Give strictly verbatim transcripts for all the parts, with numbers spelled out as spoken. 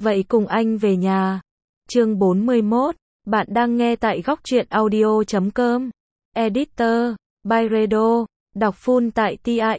Vậy cùng anh về nhà. Chương bốn mươi mốt. Bạn đang nghe tại góc truyện audio chấm com. Editor, by Redo. Đọc full tại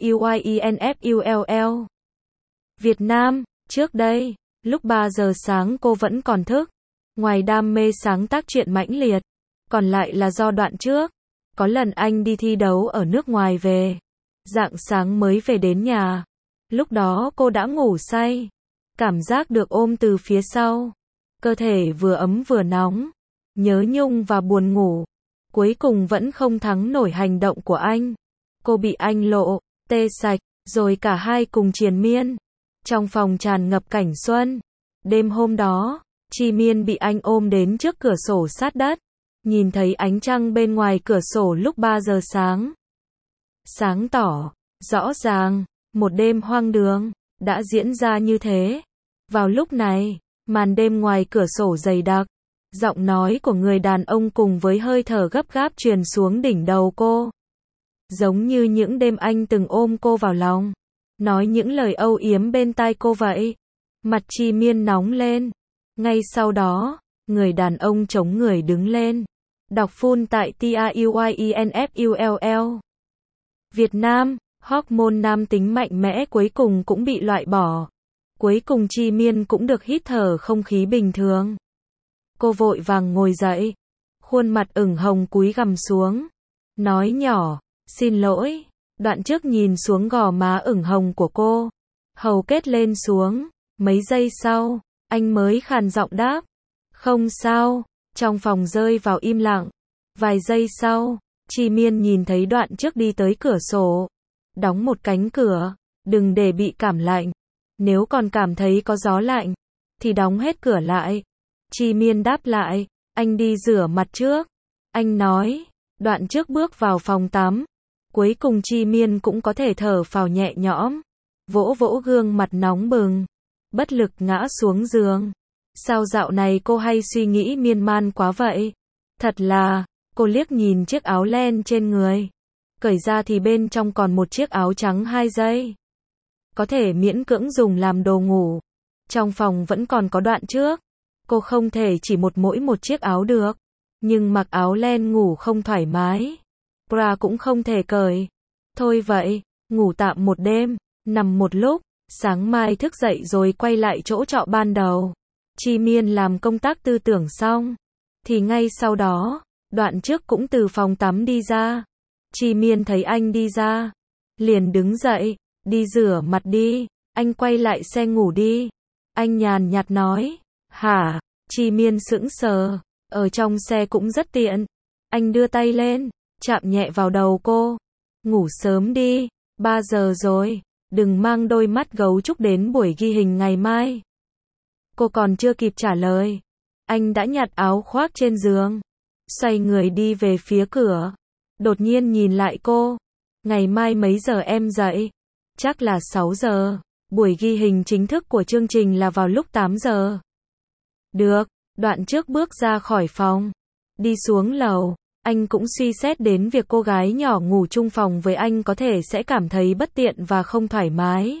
tuyenfull. Việt Nam, trước đây, lúc ba giờ sáng cô vẫn còn thức. Ngoài đam mê sáng tác truyện mãnh liệt, còn lại là do đoạn trước. Có lần anh đi thi đấu ở nước ngoài về. Rạng sáng mới về đến nhà. Lúc đó cô đã ngủ say. Cảm giác được ôm từ phía sau. Cơ thể vừa ấm vừa nóng. Nhớ nhung và buồn ngủ. Cuối cùng vẫn không thắng nổi hành động của anh. Cô bị anh lộ, tê sạch, rồi cả hai cùng triền miên. Trong phòng tràn ngập cảnh xuân. Đêm hôm đó, Chi Miên bị anh ôm đến trước cửa sổ sát đất. Nhìn thấy ánh trăng bên ngoài cửa sổ lúc ba giờ sáng. Sáng tỏ, rõ ràng, một đêm hoang đường, đã diễn ra như thế. Vào lúc này, màn đêm ngoài cửa sổ dày đặc. Giọng nói của người đàn ông cùng với hơi thở gấp gáp truyền xuống đỉnh đầu cô. Giống như những đêm anh từng ôm cô vào lòng. Nói những lời âu yếm bên tai cô vậy. Mặt Chi Miên nóng lên. Ngay sau đó, người đàn ông chống người đứng lên. Đọc full tại tuyenfull. Việt Nam, hormone nam tính mạnh mẽ cuối cùng cũng bị loại bỏ. Cuối cùng Chi Miên cũng được hít thở không khí bình thường. Cô vội vàng ngồi dậy. Khuôn mặt ửng hồng cúi gằm xuống. Nói nhỏ, xin lỗi. Đoạn trước nhìn xuống gò má ửng hồng của cô. Hầu kết lên xuống. Mấy giây sau, anh mới khàn giọng đáp. Không sao. Trong phòng rơi vào im lặng. Vài giây sau, Chi Miên nhìn thấy đoạn trước đi tới cửa sổ. Đóng một cánh cửa. Đừng để bị cảm lạnh. Nếu còn cảm thấy có gió lạnh, thì đóng hết cửa lại. Chi Miên đáp lại. Anh đi rửa mặt trước. Anh nói. Đoạn trước bước vào phòng tắm. Cuối cùng Chi Miên cũng có thể thở phào nhẹ nhõm. Vỗ vỗ gương mặt nóng bừng. Bất lực ngã xuống giường. Sao dạo này cô hay suy nghĩ miên man quá vậy? Thật là, cô liếc nhìn chiếc áo len trên người. Cởi ra thì bên trong còn một chiếc áo trắng hai dây. Có thể miễn cưỡng dùng làm đồ ngủ. Trong phòng vẫn còn có đoạn trước. Cô không thể chỉ một mỗi một chiếc áo được. Nhưng mặc áo len ngủ không thoải mái. Bra cũng không thể cởi. Thôi vậy, ngủ tạm một đêm, nằm một lúc, sáng mai thức dậy rồi quay lại chỗ trọ ban đầu. Chi Miên làm công tác tư tưởng xong. Thì ngay sau đó, đoạn trước cũng từ phòng tắm đi ra. Chi Miên thấy anh đi ra. Liền đứng dậy, đi rửa mặt đi, anh quay lại xe ngủ đi. Anh nhàn nhạt nói. Hả? Chi Miên sững sờ. Ở trong xe cũng rất tiện. Anh đưa tay lên, chạm nhẹ vào đầu cô. Ngủ sớm đi, ba giờ rồi, đừng mang đôi mắt gấu trúc đến buổi ghi hình ngày mai. Cô còn chưa kịp trả lời. Anh đã nhặt áo khoác trên giường. Xoay người đi về phía cửa. Đột nhiên nhìn lại cô. Ngày mai mấy giờ em dậy? Chắc là sáu giờ. Buổi ghi hình chính thức của chương trình là vào lúc tám giờ. Được, đoạn trước bước ra khỏi phòng. Đi xuống lầu. Anh cũng suy xét đến việc cô gái nhỏ ngủ chung phòng với anh có thể sẽ cảm thấy bất tiện và không thoải mái.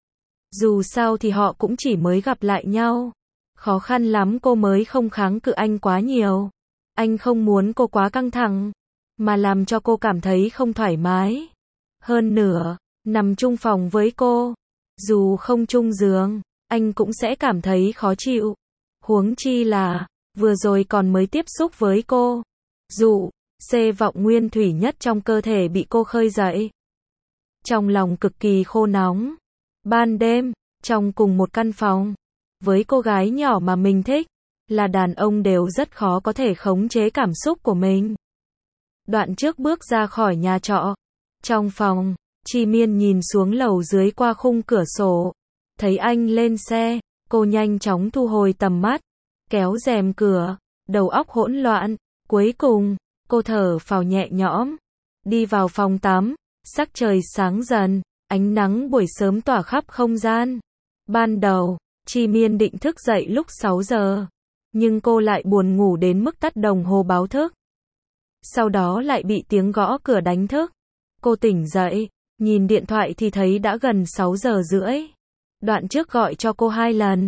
Dù sao thì họ cũng chỉ mới gặp lại nhau. Khó khăn lắm cô mới không kháng cự anh quá nhiều. Anh không muốn cô quá căng thẳng, mà làm cho cô cảm thấy không thoải mái. Hơn nữa, nằm chung phòng với cô, dù không chung giường, anh cũng sẽ cảm thấy khó chịu. Huống chi là, vừa rồi còn mới tiếp xúc với cô. Dụ, xê vọng nguyên thủy nhất trong cơ thể bị cô khơi dậy. Trong lòng cực kỳ khô nóng. Ban đêm, trong cùng một căn phòng, với cô gái nhỏ mà mình thích, là đàn ông đều rất khó có thể khống chế cảm xúc của mình. Đoạn trước bước ra khỏi nhà trọ. Trong phòng, Chi Miên nhìn xuống lầu dưới qua khung cửa sổ. Thấy anh lên xe, cô nhanh chóng thu hồi tầm mắt, kéo rèm cửa, đầu óc hỗn loạn. Cuối cùng, cô thở phào nhẹ nhõm. Đi vào phòng tắm, sắc trời sáng dần, ánh nắng buổi sớm tỏa khắp không gian. Ban đầu, Chi Miên định thức dậy lúc sáu giờ. Nhưng cô lại buồn ngủ đến mức tắt đồng hồ báo thức. Sau đó lại bị tiếng gõ cửa đánh thức. Cô tỉnh dậy, nhìn điện thoại thì thấy đã gần sáu giờ rưỡi. Đoạn trước gọi cho cô hai lần.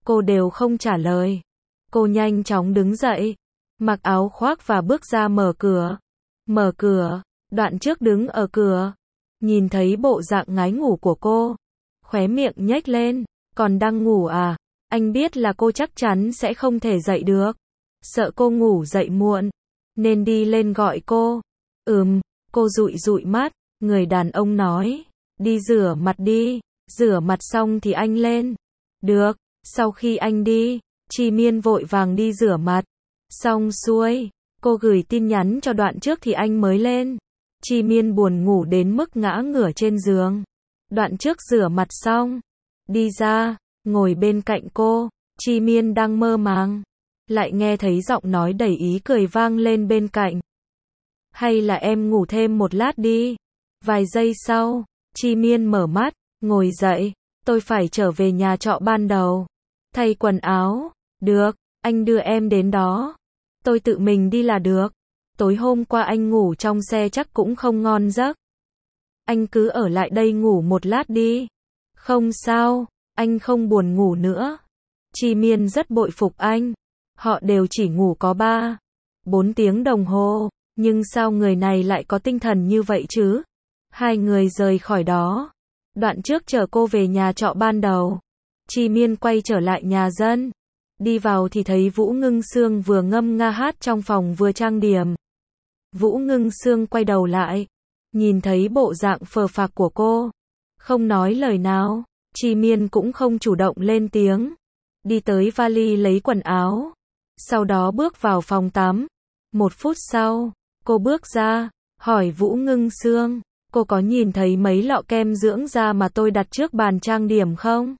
cô đều không trả lời. Cô nhanh chóng đứng dậy, mặc áo khoác và bước ra mở cửa. Mở cửa, Đoạn Trước đứng ở cửa, nhìn thấy bộ dạng ngái ngủ của cô, khóe miệng nhếch lên, còn đang ngủ à? Anh biết là cô chắc chắn sẽ không thể dậy được, sợ cô ngủ dậy muộn, nên đi lên gọi cô. Ừm, cô dụi dụi mắt, người đàn ông nói, đi rửa mặt đi, rửa mặt xong thì anh lên. Được, sau khi anh đi, Chi Miên vội vàng đi rửa mặt. Xong xuôi, cô gửi tin nhắn cho Đoạn Trước thì anh mới lên. Chi Miên buồn ngủ đến mức ngã ngửa trên giường. Đoạn Trước rửa mặt xong, đi ra, ngồi bên cạnh cô. Chi Miên đang mơ màng, lại nghe thấy giọng nói đầy ý cười vang lên bên cạnh. Hay là em ngủ thêm một lát đi. Vài giây sau, Chi Miên mở mắt, ngồi dậy. Tôi phải trở về nhà trọ ban đầu, thay quần áo. Được, anh đưa em đến đó. Tôi tự mình đi là được. Tối hôm qua anh ngủ trong xe chắc cũng không ngon giấc. Anh cứ ở lại đây ngủ một lát đi. Không sao, anh không buồn ngủ nữa. Chi Miên rất bội phục anh. Họ đều chỉ ngủ có ba, bốn tiếng đồng hồ, nhưng sao người này lại có tinh thần như vậy chứ? Hai người rời khỏi đó. Đoạn Trước chở cô về nhà trọ ban đầu. Chi Miên quay trở lại nhà dân. Đi vào thì thấy Vũ Ngưng Sương vừa ngâm nga hát trong phòng vừa trang điểm. Vũ Ngưng Sương quay đầu lại, nhìn thấy bộ dạng phờ phạc của cô, không nói lời nào. Chi Miên cũng không chủ động lên tiếng, đi tới vali lấy quần áo, sau đó bước vào phòng tắm. Một phút sau, cô bước ra, hỏi Vũ Ngưng Sương, cô có nhìn thấy mấy lọ kem dưỡng da mà tôi đặt trước bàn trang điểm không?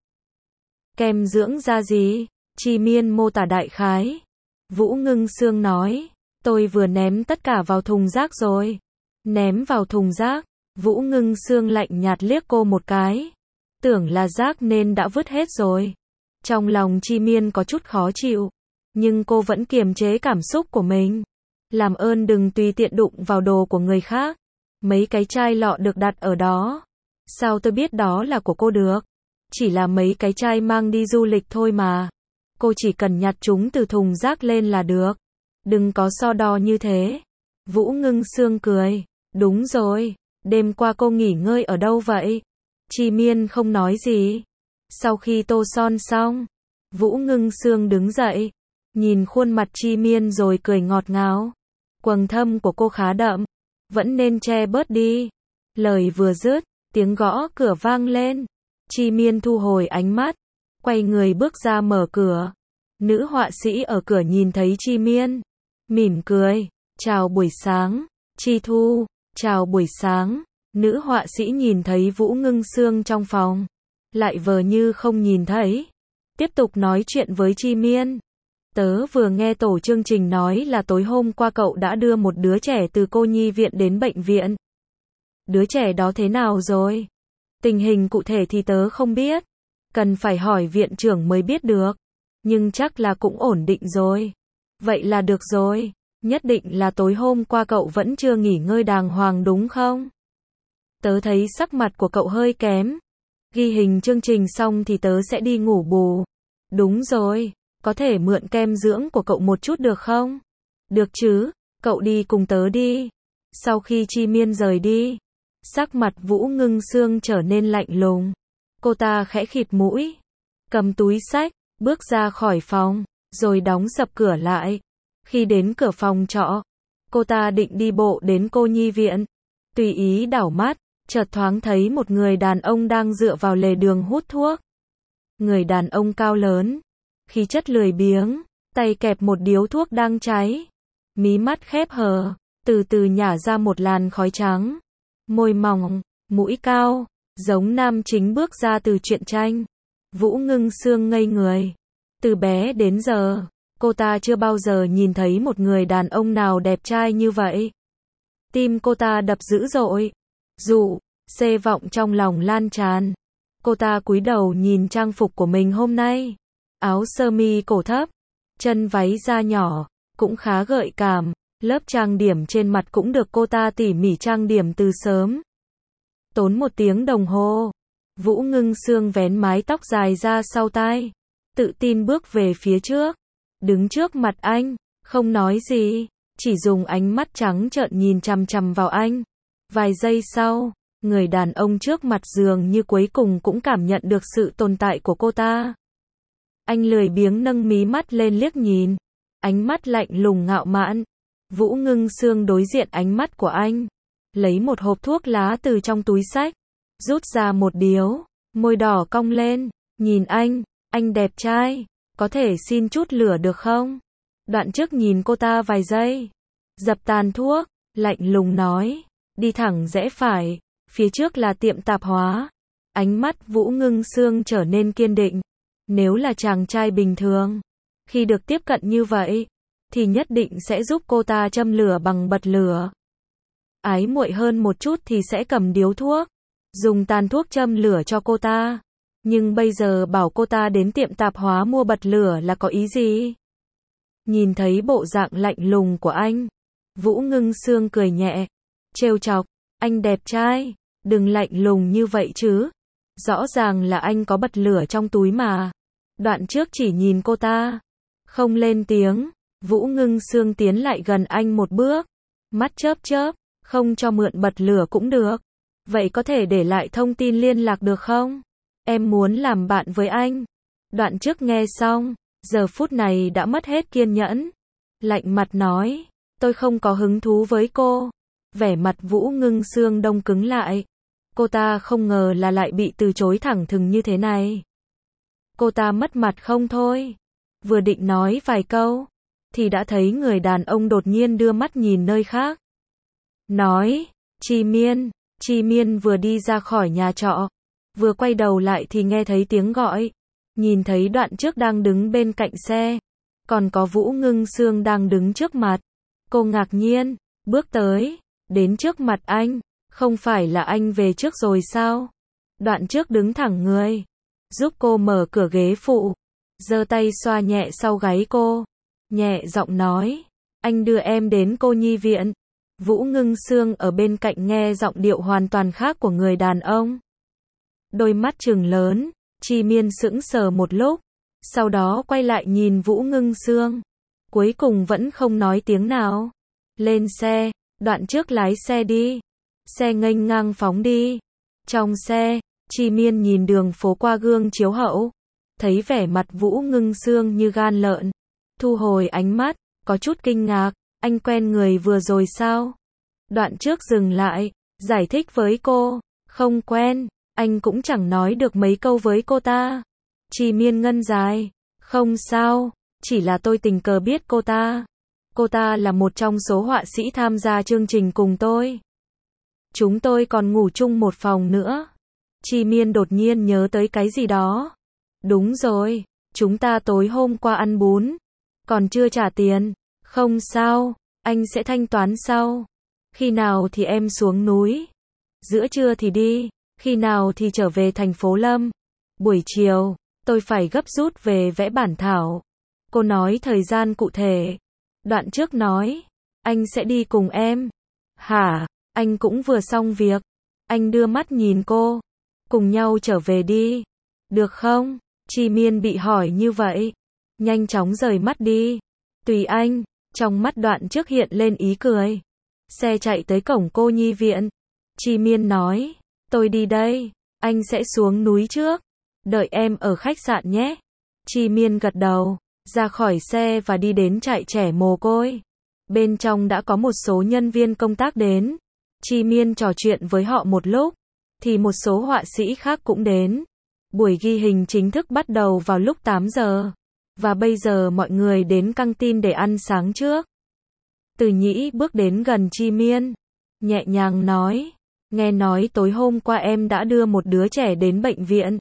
Kem dưỡng da gì? Chi Miên mô tả đại khái. Vũ Ngưng Sương nói, tôi vừa ném tất cả vào thùng rác rồi. Ném vào thùng rác? Vũ Ngưng Sương lạnh nhạt liếc cô một cái. Tưởng là rác nên đã vứt hết rồi. Trong lòng Chi Miên có chút khó chịu, nhưng cô vẫn kiềm chế cảm xúc của mình. Làm ơn đừng tùy tiện đụng vào đồ của người khác. Mấy cái chai lọ được đặt ở đó. Sao tôi biết đó là của cô được? Chỉ là mấy cái chai mang đi du lịch thôi mà. Cô chỉ cần nhặt chúng từ thùng rác lên là được. Đừng có so đo như thế. Vũ Ngưng Sương cười. Đúng rồi, đêm qua cô nghỉ ngơi ở đâu vậy? Chi Miên không nói gì. Sau khi tô son xong, Vũ Ngưng Sương đứng dậy, nhìn khuôn mặt Chi Miên rồi cười ngọt ngào. Quầng thâm của cô khá đậm, vẫn nên che bớt đi. Lời vừa dứt, tiếng gõ cửa vang lên. Chi Miên thu hồi ánh mắt, quay người bước ra mở cửa. Nữ họa sĩ ở cửa nhìn thấy Chi Miên, mỉm cười, chào buổi sáng. Chi Thu, chào buổi sáng. Nữ họa sĩ nhìn thấy Vũ Ngưng Sương trong phòng, lại vờ như không nhìn thấy, tiếp tục nói chuyện với Chi Miên. Tớ vừa nghe tổ chương trình nói là tối hôm qua cậu đã đưa một đứa trẻ từ cô nhi viện đến bệnh viện. Đứa trẻ đó thế nào rồi? Tình hình cụ thể thì tớ không biết, cần phải hỏi viện trưởng mới biết được, nhưng chắc là cũng ổn định rồi. Vậy là được rồi, nhất định là tối hôm qua cậu vẫn chưa nghỉ ngơi đàng hoàng đúng không? Tớ thấy sắc mặt của cậu hơi kém. Ghi hình chương trình xong thì tớ sẽ đi ngủ bù. Đúng rồi, có thể mượn kem dưỡng của cậu một chút được không? Được chứ, cậu đi cùng tớ đi. Sau khi Chi Miên rời đi, sắc mặt Vũ Ngưng Sương trở nên lạnh lùng. Cô ta khẽ khịt mũi, cầm túi xách, bước ra khỏi phòng, rồi đóng sập cửa lại. Khi đến cửa phòng trọ, cô ta định đi bộ đến cô nhi viện. Tùy ý đảo mắt, chợt thoáng thấy một người đàn ông đang dựa vào lề đường hút thuốc. Người đàn ông cao lớn, khí chất lười biếng, tay kẹp một điếu thuốc đang cháy. Mí mắt khép hờ, từ từ nhả ra một làn khói trắng. Môi mỏng, mũi cao, giống nam chính bước ra từ truyện tranh. Vũ Ngưng Sương ngây người. Từ bé đến giờ, cô ta chưa bao giờ nhìn thấy một người đàn ông nào đẹp trai như vậy. Tim cô ta đập dữ dội. Dụ, xê vọng trong lòng lan tràn. Cô ta cúi đầu nhìn trang phục của mình hôm nay. Áo sơ mi cổ thấp, chân váy da nhỏ, cũng khá gợi cảm. Lớp trang điểm trên mặt cũng được cô ta tỉ mỉ trang điểm từ sớm. Tốn một tiếng đồng hồ, Vũ Ngưng Sương vén mái tóc dài ra sau tai. tự tin bước về phía trước, đứng trước mặt anh, không nói gì, chỉ dùng ánh mắt trắng trợn nhìn chằm chằm vào anh. Vài giây sau, người đàn ông trước mặt dường như cuối cùng cũng cảm nhận được sự tồn tại của cô ta. Anh lười biếng nâng mí mắt lên liếc nhìn, ánh mắt lạnh lùng ngạo mạn. Vũ Ngưng Sương đối diện ánh mắt của anh, lấy một hộp thuốc lá từ trong túi xách, rút ra một điếu, môi đỏ cong lên, nhìn anh, anh đẹp trai, có thể xin chút lửa được không? Đoạn trước nhìn cô ta vài giây, dập tàn thuốc, lạnh lùng nói, đi thẳng rẽ phải, phía trước là tiệm tạp hóa. Ánh mắt Vũ Ngưng Sương trở nên kiên định, nếu là chàng trai bình thường, khi được tiếp cận như vậy, thì nhất định sẽ giúp cô ta châm lửa bằng bật lửa. Ái muội hơn một chút thì sẽ cầm điếu thuốc, dùng tàn thuốc châm lửa cho cô ta. Nhưng bây giờ bảo cô ta đến tiệm tạp hóa mua bật lửa là có ý gì? Nhìn thấy bộ dạng lạnh lùng của anh, Vũ Ngưng Sương cười nhẹ, trêu chọc, anh đẹp trai, đừng lạnh lùng như vậy chứ. Rõ ràng là anh có bật lửa trong túi mà. Đoạn trước chỉ nhìn cô ta, không lên tiếng. Vũ Ngưng Sương tiến lại gần anh một bước, mắt chớp chớp, không cho mượn bật lửa cũng được. Vậy có thể để lại thông tin liên lạc được không? Em muốn làm bạn với anh. Đoạn trước nghe xong, giờ phút này đã mất hết kiên nhẫn. Lạnh mặt nói, tôi không có hứng thú với cô. Vẻ mặt Vũ Ngưng Sương đông cứng lại. Cô ta không ngờ là lại bị từ chối thẳng thừng như thế này. Cô ta mất mặt không thôi. Vừa định nói vài câu, thì đã thấy người đàn ông đột nhiên đưa mắt nhìn nơi khác. Nói, Chi Miên. Chi Miên vừa đi ra khỏi nhà trọ, vừa quay đầu lại thì nghe thấy tiếng gọi. Nhìn thấy đoạn trước đang đứng bên cạnh xe, còn có Vũ Ngưng Sương đang đứng trước mặt. Cô ngạc nhiên, bước tới, đến trước mặt anh. Không phải là anh về trước rồi sao? Đoạn trước đứng thẳng người, giúp cô mở cửa ghế phụ, giơ tay xoa nhẹ sau gáy cô, nhẹ giọng nói, anh đưa em đến cô nhi viện. Vũ Ngưng Sương ở bên cạnh nghe giọng điệu hoàn toàn khác của người đàn ông. Đôi mắt trừng lớn, Chi Miên sững sờ một lúc, sau đó quay lại nhìn Vũ Ngưng Sương, cuối cùng vẫn không nói tiếng nào. Lên xe, đoạn trước lái xe đi. Xe nghênh ngang phóng đi. Trong xe, Chi Miên nhìn đường phố qua gương chiếu hậu, thấy vẻ mặt Vũ Ngưng Sương như gan lợn, thu hồi ánh mắt, có chút kinh ngạc, anh quen người vừa rồi sao? Đoạn trước dừng lại, giải thích với cô, không quen, anh cũng chẳng nói được mấy câu với cô ta. Chi Miên ngân dài, không sao, chỉ là tôi tình cờ biết cô ta. Cô ta là một trong số họa sĩ tham gia chương trình cùng tôi. Chúng tôi còn ngủ chung một phòng nữa. Chi Miên đột nhiên nhớ tới cái gì đó. Đúng rồi, chúng ta tối hôm qua ăn bún, còn chưa trả tiền. Không sao, anh sẽ thanh toán sau. Khi nào thì em xuống núi? Giữa trưa thì đi, khi nào thì trở về thành phố Lâm? Buổi chiều, tôi phải gấp rút về vẽ bản thảo. Cô nói thời gian cụ thể. Đoạn trước nói, anh sẽ đi cùng em. Hả? Anh cũng vừa xong việc. Anh đưa mắt nhìn cô. Cùng nhau trở về đi. Được không? Chi Miên bị hỏi như vậy, nhanh chóng rời mắt đi. Tùy anh. Trong mắt đoạn trước hiện lên ý cười. Xe chạy tới cổng cô nhi viện. Chi Miên nói, tôi đi đây. Anh sẽ xuống núi trước. Đợi em ở khách sạn nhé. Chi Miên gật đầu, ra khỏi xe và đi đến trại trẻ mồ côi. Bên trong đã có một số nhân viên công tác đến. Chi Miên trò chuyện với họ một lúc, thì một số họa sĩ khác cũng đến. Buổi ghi hình chính thức bắt đầu vào lúc tám giờ. Và bây giờ mọi người đến căng tin để ăn sáng trước. Từ Nhĩ bước đến gần Chi Miên, nhẹ nhàng nói, nghe nói tối hôm qua em đã đưa một đứa trẻ đến bệnh viện.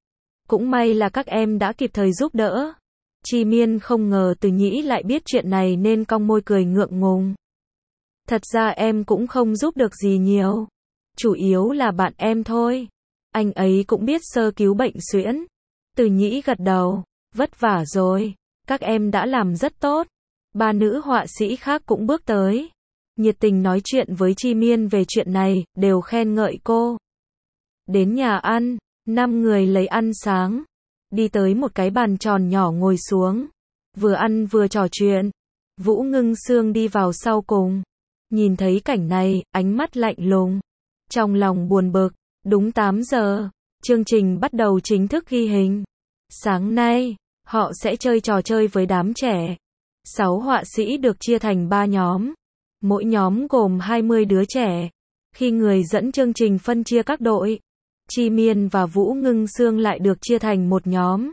Cũng may là các em đã kịp thời giúp đỡ. Chi Miên không ngờ Từ Nhĩ lại biết chuyện này nên cong môi cười ngượng ngùng. Thật ra em cũng không giúp được gì nhiều. Chủ yếu là bạn em thôi. Anh ấy cũng biết sơ cứu bệnh suyễn. Từ Nhĩ gật đầu. Vất vả rồi. Các em đã làm rất tốt. Ba nữ họa sĩ khác cũng bước tới. Nhiệt tình nói chuyện với Chi Miên về chuyện này, đều khen ngợi cô. Đến nhà ăn, năm người lấy ăn sáng. đi tới một cái bàn tròn nhỏ ngồi xuống, vừa ăn vừa trò chuyện. Vũ Ngưng Sương đi vào sau cùng, nhìn thấy cảnh này, ánh mắt lạnh lùng, trong lòng buồn bực. Đúng tám giờ, chương trình bắt đầu chính thức ghi hình. Sáng nay, họ sẽ chơi trò chơi với đám trẻ. Sáu họa sĩ được chia thành ba nhóm, mỗi nhóm gồm hai mươi đứa trẻ. Khi người dẫn chương trình phân chia các đội, Chi Miên và Vũ Ngưng Sương lại được chia thành một nhóm.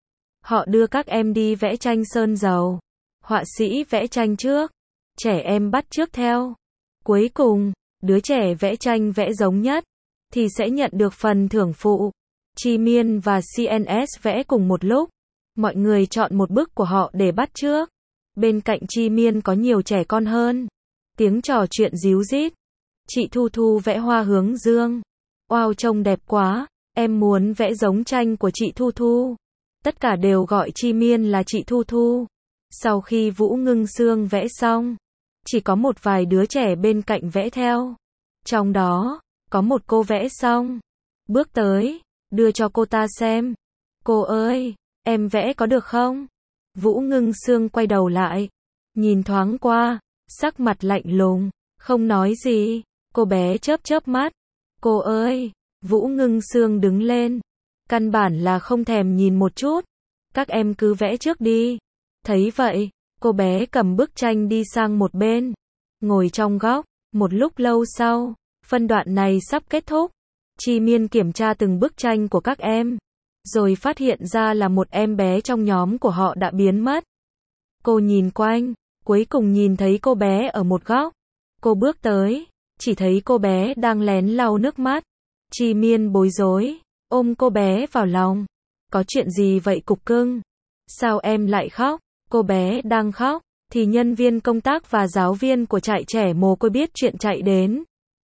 Họ đưa các em đi vẽ tranh sơn dầu. Họa sĩ vẽ tranh trước, trẻ em bắt chước theo. Cuối cùng, đứa trẻ vẽ tranh vẽ giống nhất thì sẽ nhận được phần thưởng phụ. Chi Miên và xê en ét vẽ cùng một lúc. Mọi người chọn một bức của họ để bắt chước. Bên cạnh Chi Miên có nhiều trẻ con hơn. Tiếng trò chuyện ríu rít. Chị Thu Thu vẽ hoa hướng dương. Wow, trông đẹp quá, em muốn vẽ giống tranh của chị Thu Thu. Tất cả đều gọi Chi Miên là chị Thu Thu. Sau khi Vũ Ngưng Sương vẽ xong, chỉ có một vài đứa trẻ bên cạnh vẽ theo. Trong đó, có một cô vẽ xong, bước tới, đưa cho cô ta xem. Cô ơi, em vẽ có được không? Vũ Ngưng Sương quay đầu lại, nhìn thoáng qua, sắc mặt lạnh lùng, không nói gì. Cô bé chớp chớp mắt. Cô ơi, Vũ Ngưng Sương đứng lên, căn bản là không thèm nhìn một chút. Các em cứ vẽ trước đi. Thấy vậy, cô bé cầm bức tranh đi sang một bên, ngồi trong góc. Một lúc lâu sau, phân đoạn này sắp kết thúc. Chi Miên kiểm tra từng bức tranh của các em, rồi phát hiện ra là một em bé trong nhóm của họ đã biến mất. Cô nhìn quanh, cuối cùng nhìn thấy cô bé ở một góc. Cô bước tới, chỉ thấy cô bé đang lén lau nước mắt. Chi Miên bối rối, ôm cô bé vào lòng. Có chuyện gì vậy cục cưng? Sao em lại khóc? Cô bé đang khóc, thì nhân viên công tác và giáo viên của trại trẻ mồ côi biết chuyện chạy đến.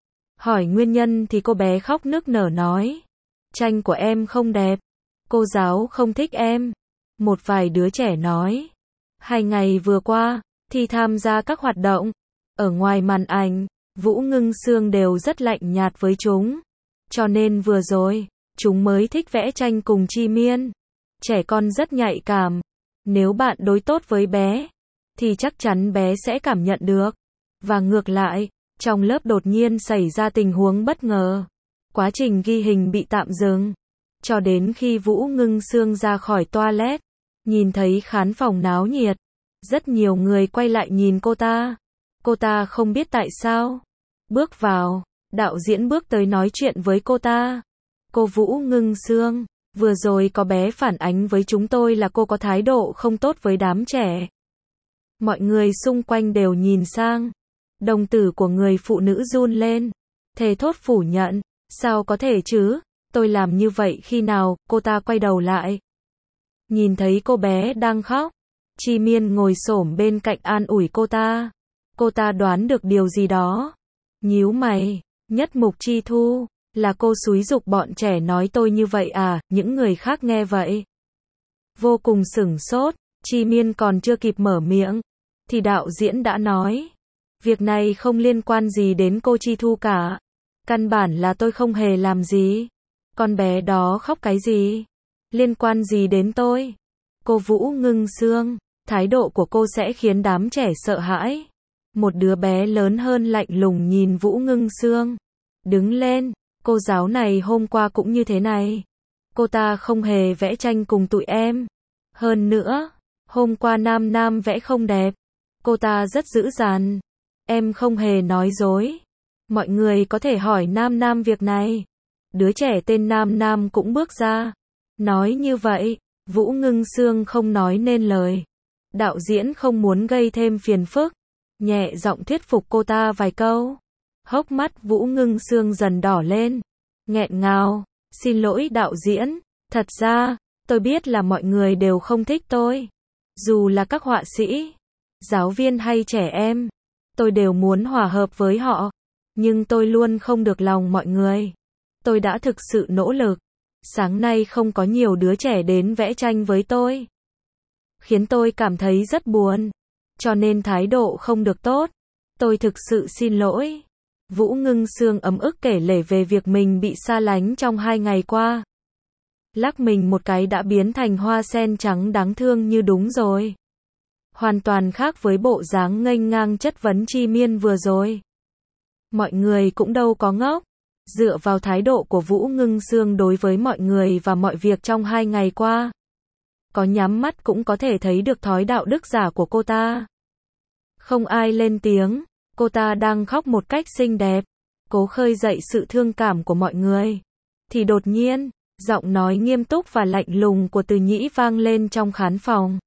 Hỏi nguyên nhân thì cô bé khóc nức nở nói. Tranh của em không đẹp. Cô giáo không thích em. Một vài đứa trẻ nói. Hai ngày vừa qua, thì tham gia các hoạt động. Ở ngoài màn ảnh, Vũ Ngưng Sương đều rất lạnh nhạt với chúng. Cho nên vừa rồi, chúng mới thích vẽ tranh cùng Chi Miên. Trẻ con rất nhạy cảm. Nếu bạn đối tốt với bé, thì chắc chắn bé sẽ cảm nhận được. Và ngược lại, trong lớp đột nhiên xảy ra tình huống bất ngờ. Quá trình ghi hình bị tạm dừng. Cho đến khi Vũ Ngưng Sương ra khỏi toilet, nhìn thấy khán phòng náo nhiệt. Rất nhiều người quay lại nhìn cô ta. Cô ta không biết tại sao. Bước vào, đạo diễn bước tới nói chuyện với cô ta. Cô Vũ Ngưng Sương, vừa rồi có bé phản ánh với chúng tôi là cô có thái độ không tốt với đám trẻ. Mọi người xung quanh đều nhìn sang. Đồng tử của người phụ nữ run lên. Thề thốt phủ nhận. Sao có thể chứ? Tôi làm như vậy khi nào? Cô ta quay đầu lại. Nhìn thấy cô bé đang khóc. Chi Miên ngồi xổm bên cạnh an ủi cô ta. Cô ta đoán được điều gì đó. Nhíu mày. Nhất Mục Chi Thu, là cô xúi giục bọn trẻ nói tôi như vậy à? Những người khác nghe vậy, vô cùng sửng sốt. Chi Miên còn chưa kịp mở miệng, thì đạo diễn đã nói. Việc này không liên quan gì đến cô Chi Thu cả. Căn bản là tôi không hề làm gì. Con bé đó khóc cái gì? Liên quan gì đến tôi? Cô Vũ Ngưng Sương, thái độ của cô sẽ khiến đám trẻ sợ hãi. Một đứa bé lớn hơn lạnh lùng nhìn Vũ Ngưng Sương. Đứng lên, cô giáo này hôm qua cũng như thế này. Cô ta không hề vẽ tranh cùng tụi em. Hơn nữa, hôm qua Nam Nam vẽ không đẹp. Cô ta rất dữ dằn. Em không hề nói dối. Mọi người có thể hỏi Nam Nam việc này. Đứa trẻ tên Nam Nam cũng bước ra. Nói như vậy, Vũ Ngưng Sương không nói nên lời. Đạo diễn không muốn gây thêm phiền phức. Nhẹ giọng thuyết phục cô ta vài câu. Hốc mắt Vũ Ngưng Sương dần đỏ lên. Nghẹn ngào. Xin lỗi đạo diễn. Thật ra, tôi biết là mọi người đều không thích tôi. Dù là các họa sĩ, giáo viên hay trẻ em, tôi đều muốn hòa hợp với họ. Nhưng tôi luôn không được lòng mọi người. Tôi đã thực sự nỗ lực. Sáng nay không có nhiều đứa trẻ đến vẽ tranh với tôi. Khiến tôi cảm thấy rất buồn. Cho nên thái độ không được tốt. Tôi thực sự xin lỗi. Vũ Ngưng Sương ấm ức kể lể về việc mình bị xa lánh trong hai ngày qua. lắc mình một cái đã biến thành hoa sen trắng đáng thương như đúng rồi. Hoàn toàn khác với bộ dáng nghênh ngang chất vấn Chi Miên vừa rồi. Mọi người cũng đâu có ngốc. Dựa vào thái độ của Vũ Ngưng Sương đối với mọi người và mọi việc trong hai ngày qua, có nhắm mắt cũng có thể thấy được thói đạo đức giả của cô ta. Không ai lên tiếng, cô ta đang khóc một cách xinh đẹp, cố khơi dậy sự thương cảm của mọi người. Thì đột nhiên, giọng nói nghiêm túc và lạnh lùng của Từ Nhĩ vang lên trong khán phòng.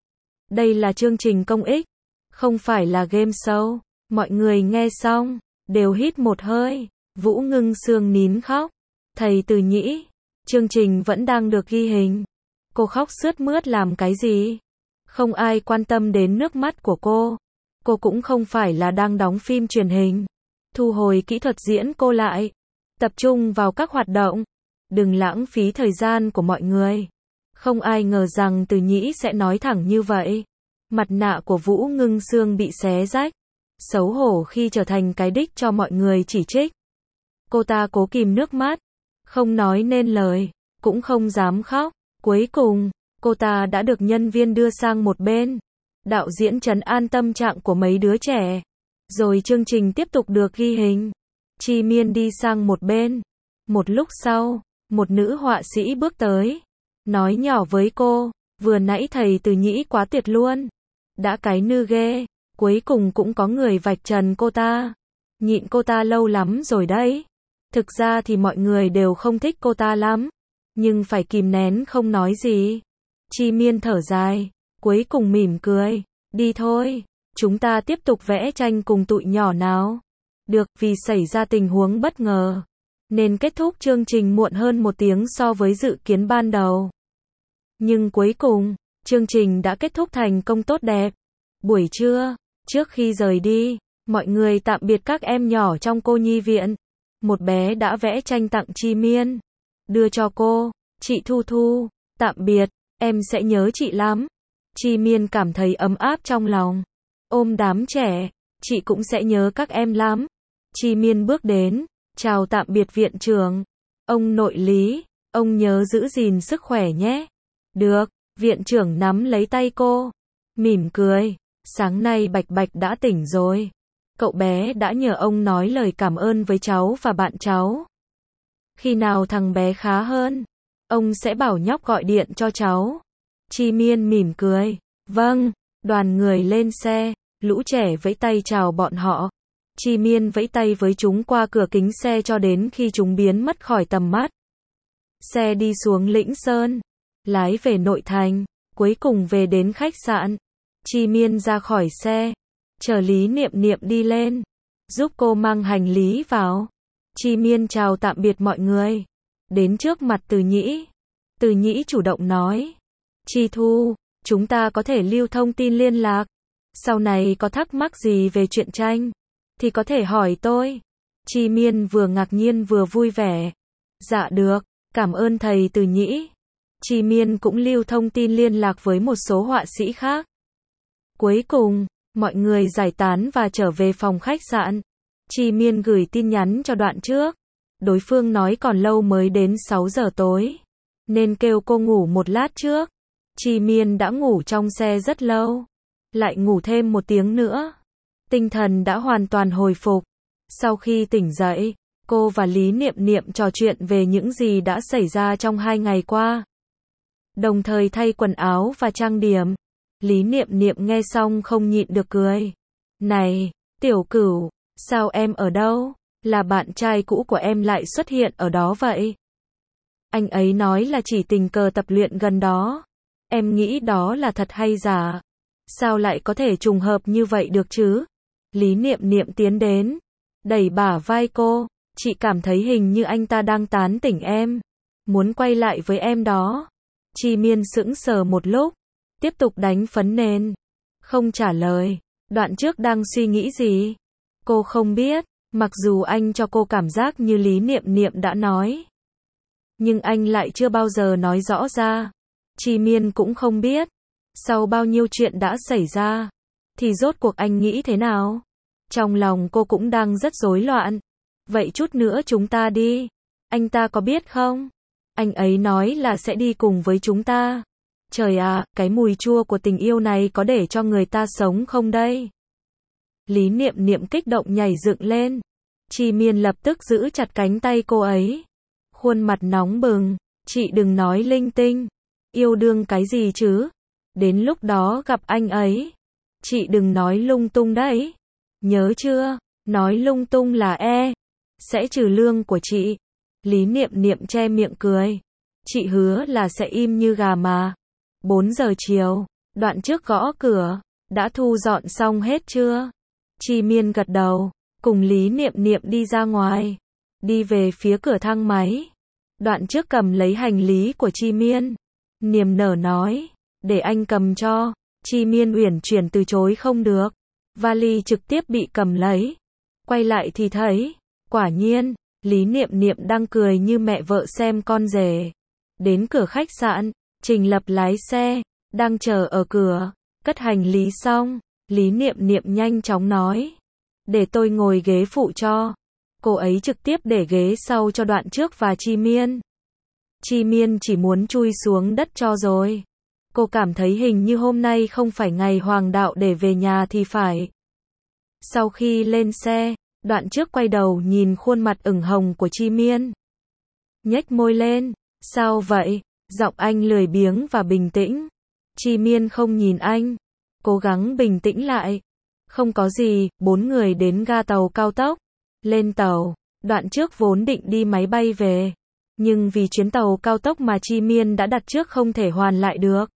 Đây là chương trình công ích, không phải là game show. Mọi người nghe xong, đều hít một hơi. Vũ Ngưng Sương nín khóc. Thầy Từ Nhĩ, chương trình vẫn đang được ghi hình. Cô khóc sướt mướt làm cái gì? Không ai quan tâm đến nước mắt của cô. Cô cũng không phải là đang đóng phim truyền hình. Thu hồi kỹ thuật diễn cô lại. Tập trung vào các hoạt động. Đừng lãng phí thời gian của mọi người. Không ai ngờ rằng Từ Nhĩ sẽ nói thẳng như vậy. Mặt nạ của Vũ Ngưng Sương bị xé rách. Xấu hổ khi trở thành cái đích cho mọi người chỉ trích. Cô ta cố kìm nước mắt. Không nói nên lời. Cũng không dám khóc. Cuối cùng, cô ta đã được nhân viên đưa sang một bên. Đạo diễn trấn an tâm trạng của mấy đứa trẻ. Rồi chương trình tiếp tục được ghi hình. Chi Miên đi sang một bên. Một lúc sau, một nữ họa sĩ bước tới. Nói nhỏ với cô, vừa nãy thầy Từ Nhĩ quá tuyệt luôn. Đã cái nư ghê, cuối cùng cũng có người vạch trần cô ta. Nhịn cô ta lâu lắm rồi đấy. Thực ra thì mọi người đều không thích cô ta lắm. Nhưng phải kìm nén không nói gì. Chi Miên thở dài, cuối cùng mỉm cười. Đi thôi, chúng ta tiếp tục vẽ tranh cùng tụi nhỏ nào. Được, vì xảy ra tình huống bất ngờ, nên kết thúc chương trình muộn hơn một tiếng so với dự kiến ban đầu. Nhưng cuối cùng, chương trình đã kết thúc thành công tốt đẹp. Buổi trưa, trước khi rời đi, mọi người tạm biệt các em nhỏ trong cô nhi viện. Một bé đã vẽ tranh tặng Chi Miên. Đưa cho cô, chị Thu Thu, tạm biệt, em sẽ nhớ chị lắm. Chi Miên cảm thấy ấm áp trong lòng. Ôm đám trẻ, chị cũng sẽ nhớ các em lắm. Chi Miên bước đến, chào tạm biệt viện trưởng. Ông nội Lý, ông nhớ giữ gìn sức khỏe nhé. Được, viện trưởng nắm lấy tay cô, mỉm cười. Sáng nay Bạch Bạch đã tỉnh rồi. Cậu bé đã nhờ ông nói lời cảm ơn với cháu và bạn cháu. Khi nào thằng bé khá hơn, ông sẽ bảo nhóc gọi điện cho cháu. Chi Miên mỉm cười. Vâng, đoàn người lên xe, lũ trẻ vẫy tay chào bọn họ. Chi Miên vẫy tay với chúng qua cửa kính xe cho đến khi chúng biến mất khỏi tầm mắt. Xe đi xuống Lĩnh Sơn, lái về nội thành, cuối cùng về đến khách sạn. Chi Miên ra khỏi xe, chờ Lý Niệm Niệm đi lên, giúp cô mang hành lý vào. Chi Miên chào tạm biệt mọi người. Đến trước mặt Từ Nhĩ. Từ Nhĩ chủ động nói. Chi Thu, chúng ta có thể lưu thông tin liên lạc. Sau này có thắc mắc gì về chuyện tranh, thì có thể hỏi tôi. Chi Miên vừa ngạc nhiên vừa vui vẻ. Dạ được, cảm ơn thầy Từ Nhĩ. Chi Miên cũng lưu thông tin liên lạc với một số họa sĩ khác. Cuối cùng, mọi người giải tán và trở về phòng khách sạn. Chi Miên gửi tin nhắn cho đoạn trước. Đối phương nói còn lâu mới đến sáu giờ tối, nên kêu cô ngủ một lát trước. Chi Miên đã ngủ trong xe rất lâu, lại ngủ thêm một tiếng nữa. Tinh thần đã hoàn toàn hồi phục. Sau khi tỉnh dậy, cô và Lý Niệm Niệm trò chuyện về những gì đã xảy ra trong hai ngày qua. Đồng thời thay quần áo và trang điểm. Lý Niệm Niệm nghe xong không nhịn được cười. Này, Tiểu Cửu, sao em ở đâu? Là bạn trai cũ của em lại xuất hiện ở đó vậy? Anh ấy nói là chỉ tình cờ tập luyện gần đó. Em nghĩ đó là thật hay giả? Sao lại có thể trùng hợp như vậy được chứ? Lý Niệm Niệm tiến đến, đẩy bả vai cô. Chị cảm thấy hình như anh ta đang tán tỉnh em, muốn quay lại với em đó. Chi Miên sững sờ một lúc, tiếp tục đánh phấn nền, không trả lời. Đoạn trước đang suy nghĩ gì? Cô không biết, mặc dù anh cho cô cảm giác như Lý Niệm Niệm đã nói, nhưng anh lại chưa bao giờ nói rõ ra. Chi Miên cũng không biết, sau bao nhiêu chuyện đã xảy ra, thì rốt cuộc anh nghĩ thế nào? Trong lòng cô cũng đang rất rối loạn. Vậy chút nữa chúng ta đi. Anh ta có biết không? Anh ấy nói là sẽ đi cùng với chúng ta. Trời ạ, cái mùi chua của tình yêu này có để cho người ta sống không đây? Lý Niệm Niệm kích động nhảy dựng lên. Chi Miên lập tức giữ chặt cánh tay cô ấy. Khuôn mặt nóng bừng. Chị đừng nói linh tinh. Yêu đương cái gì chứ? Đến lúc đó gặp anh ấy. Chị đừng nói lung tung đấy. Nhớ chưa? Nói lung tung là e. Sẽ trừ lương của chị. Lý Niệm Niệm che miệng cười. Chị hứa là sẽ im như gà mà. bốn giờ chiều. Đoạn trước gõ cửa. Đã thu dọn xong hết chưa? Chi Miên gật đầu. Cùng Lý Niệm Niệm đi ra ngoài. Đi về phía cửa thang máy. Đoạn trước cầm lấy hành lý của Chi Miên. Niềm nở nói. Để anh cầm cho. Chi Miên uyển chuyển từ chối không được. Vali trực tiếp bị cầm lấy. Quay lại thì thấy. Quả nhiên. Lý Niệm Niệm đang cười như mẹ vợ xem con rể. Đến cửa khách sạn. Trình Lập lái xe. Đang chờ ở cửa. Cất hành lý xong. Lý Niệm Niệm nhanh chóng nói. Để tôi ngồi ghế phụ cho. Cô ấy trực tiếp để ghế sau cho Đoạn Trước và Chi Miên. Chi Miên chỉ muốn chui xuống đất cho rồi. Cô cảm thấy hình như hôm nay không phải ngày hoàng đạo để về nhà thì phải. Sau khi lên xe, Đoạn Trước quay đầu nhìn khuôn mặt ửng hồng của Chi Miên. Nhếch môi lên. Sao vậy? Giọng anh lười biếng và bình tĩnh. Chi Miên không nhìn anh. Cố gắng bình tĩnh lại. Không có gì, bốn người đến ga tàu cao tốc. Lên tàu, Đoạn Trước vốn định đi máy bay về. Nhưng vì chuyến tàu cao tốc mà Chi Miên đã đặt trước không thể hoàn lại được.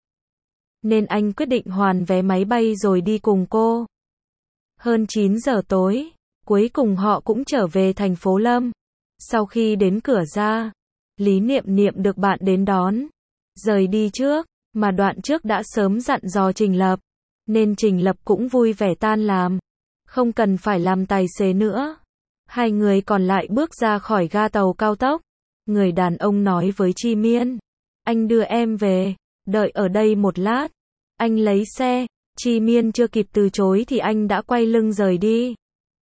Nên anh quyết định hoàn vé máy bay rồi đi cùng cô. Hơn chín giờ tối, cuối cùng họ cũng trở về thành phố Lâm. Sau khi đến cửa ra, Lý Niệm Niệm được bạn đến đón. Rời đi trước, mà Đoạn Trước đã sớm dặn dò Trình Lập. Nên Trình Lập cũng vui vẻ tan làm. Không cần phải làm tài xế nữa. Hai người còn lại bước ra khỏi ga tàu cao tốc. Người đàn ông nói với Chi Miên. Anh đưa em về. Đợi ở đây một lát. Anh lấy xe. Chi Miên chưa kịp từ chối thì anh đã quay lưng rời đi.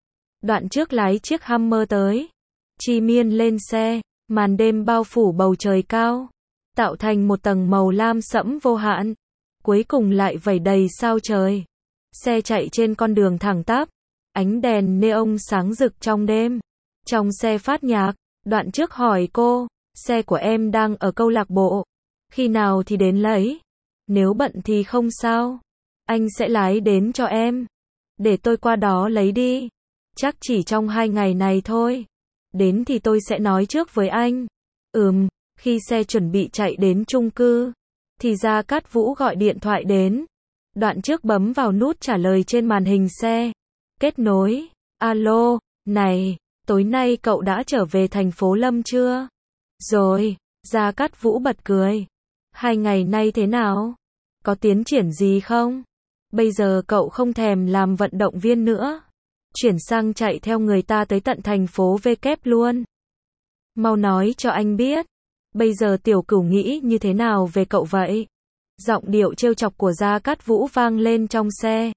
Đoạn Trước lái chiếc Hummer tới. Chi Miên lên xe. Màn đêm bao phủ bầu trời cao. Tạo thành một tầng màu lam sẫm vô hạn. Cuối cùng lại vẩy đầy sao trời. Xe chạy trên con đường thẳng tắp. Ánh đèn neon sáng rực trong đêm. Trong xe phát nhạc. Đoạn Trước hỏi cô. Xe của em đang ở câu lạc bộ. Khi nào thì đến lấy? Nếu bận thì không sao. Anh sẽ lái đến cho em. Để tôi qua đó lấy đi. Chắc chỉ trong hai ngày này thôi. Đến thì tôi sẽ nói trước với anh. Ừm, khi xe chuẩn bị chạy đến chung cư. Thì Gia Cát Vũ gọi điện thoại đến. Đoạn Trước bấm vào nút trả lời trên màn hình xe. Kết nối. Alo, này, tối nay cậu đã trở về thành phố Lâm chưa? Rồi, Gia Cát Vũ bật cười. Hai ngày nay thế nào? Có tiến triển gì không? Bây giờ cậu không thèm làm vận động viên nữa. Chuyển sang chạy theo người ta tới tận thành phố V kép luôn. Mau nói cho anh biết. Bây giờ Tiểu Cửu nghĩ như thế nào về cậu vậy? Giọng điệu trêu chọc của Gia Cát Vũ vang lên trong xe.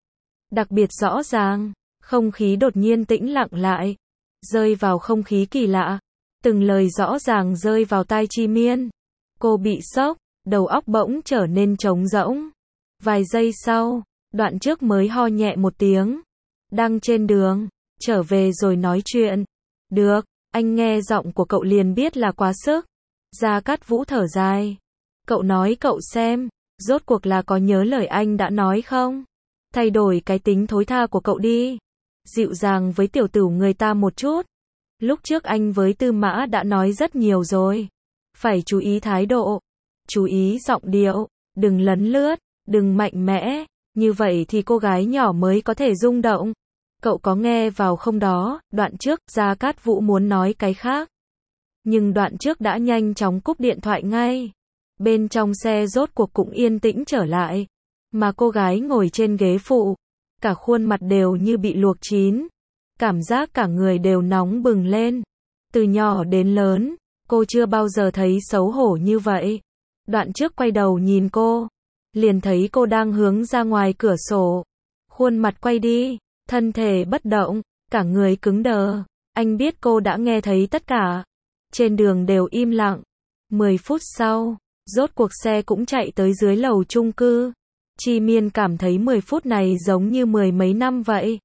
Đặc biệt rõ ràng, không khí đột nhiên tĩnh lặng lại. Rơi vào không khí kỳ lạ. Từng lời rõ ràng rơi vào tai Chi Miên. Cô bị sốc, đầu óc bỗng trở nên trống rỗng. Vài giây sau, Đoạn Trước mới ho nhẹ một tiếng. Đang trên đường, trở về rồi nói chuyện. Được, anh nghe giọng của cậu liền biết là quá sức. Gia Cát Vũ thở dài. Cậu nói cậu xem, rốt cuộc là có nhớ lời anh đã nói không? Thay đổi cái tính thối tha của cậu đi. Dịu dàng với tiểu tử người ta một chút. Lúc trước anh với Tư Mã đã nói rất nhiều rồi. Phải chú ý thái độ. Chú ý giọng điệu. Đừng lấn lướt. Đừng mạnh mẽ. Như vậy thì cô gái nhỏ mới có thể rung động. Cậu có nghe vào không đó? Đoạn Trước, Gia Cát Vũ muốn nói cái khác. Nhưng Đoạn Trước đã nhanh chóng cúp điện thoại ngay. Bên trong xe rốt cuộc cũng yên tĩnh trở lại. Mà cô gái ngồi trên ghế phụ. Cả khuôn mặt đều như bị luộc chín. Cảm giác cả người đều nóng bừng lên. Từ nhỏ đến lớn, cô chưa bao giờ thấy xấu hổ như vậy. Đoạn Trước quay đầu nhìn cô. Liền thấy cô đang hướng ra ngoài cửa sổ. Khuôn mặt quay đi, thân thể bất động, cả người cứng đờ. Anh biết cô đã nghe thấy tất cả. Trên đường đều im lặng. mười phút sau, rốt cuộc xe cũng chạy tới dưới lầu chung cư. Chi Miên cảm thấy mười phút này giống như mười mấy năm vậy.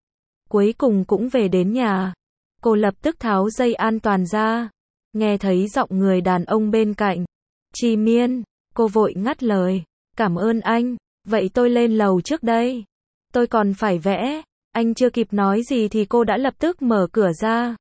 Cuối cùng cũng về đến nhà. Cô lập tức tháo dây an toàn ra. Nghe thấy giọng người đàn ông bên cạnh. Chi Miên, cô vội ngắt lời. Cảm ơn anh, vậy tôi lên lầu trước đây. Tôi còn phải vẽ. Anh chưa kịp nói gì thì cô đã lập tức mở cửa ra.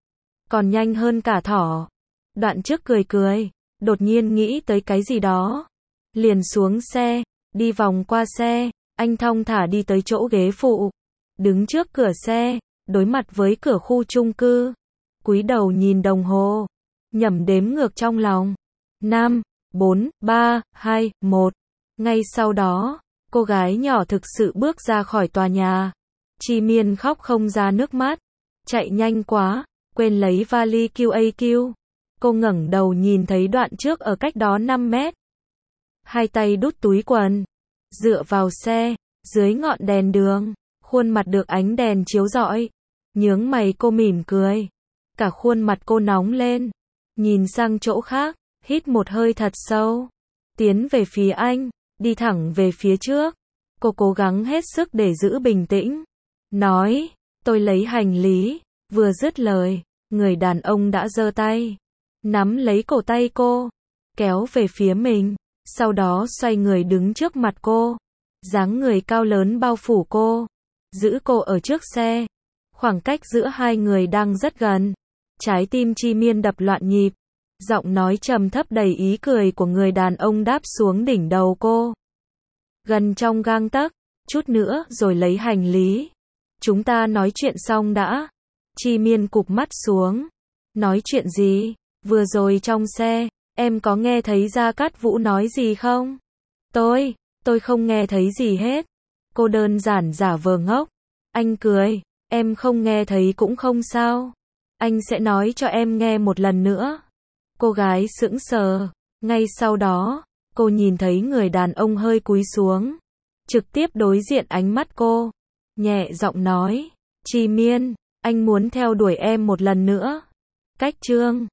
Còn nhanh hơn cả thỏ. Đoạn trước cười cười, đột nhiên nghĩ tới cái gì đó. Liền xuống xe, đi vòng qua xe, anh thong thả đi tới chỗ ghế phụ. Đứng trước cửa xe, đối mặt với cửa khu chung cư. Cúi đầu nhìn đồng hồ, nhẩm đếm ngược trong lòng. năm, bốn, ba, hai, một. Ngay sau đó, cô gái nhỏ thực sự bước ra khỏi tòa nhà. Chi Miên khóc không ra nước mắt. Chạy nhanh quá, quên lấy vali quy a quy. Cô ngẩng đầu nhìn thấy đoạn trước ở cách đó năm mét. Hai tay đút túi quần, dựa vào xe, dưới ngọn đèn đường, khuôn mặt được ánh đèn chiếu rọi. Nhướng mày cô mỉm cười. Cả khuôn mặt cô nóng lên. Nhìn sang chỗ khác, hít một hơi thật sâu. Tiến về phía anh, đi thẳng về phía trước. Cô cố gắng hết sức để giữ bình tĩnh. Nói, tôi lấy hành lý. Vừa dứt lời, người đàn ông đã giơ tay, nắm lấy cổ tay cô, kéo về phía mình. Sau đó xoay người đứng trước mặt cô. Dáng người cao lớn bao phủ cô, giữ cô ở trước xe. Khoảng cách giữa hai người đang rất gần. Trái tim Chi Miên đập loạn nhịp. Giọng nói trầm thấp đầy ý cười của người đàn ông đáp xuống đỉnh đầu cô. Gần trong gang tấc, chút nữa rồi lấy hành lý. Chúng ta nói chuyện xong đã. Chi Miên cụp mắt xuống. Nói chuyện gì? Vừa rồi trong xe, em có nghe thấy Gia Cát Vũ nói gì không? Tôi, tôi không nghe thấy gì hết. Cô đơn giản giả vờ ngốc. Anh cười, em không nghe thấy cũng không sao. Anh sẽ nói cho em nghe một lần nữa. Cô gái sững sờ. Ngay sau đó, cô nhìn thấy người đàn ông hơi cúi xuống, trực tiếp đối diện ánh mắt cô. Nhẹ giọng nói, Chi Miên, anh muốn theo đuổi em một lần nữa. Cách chương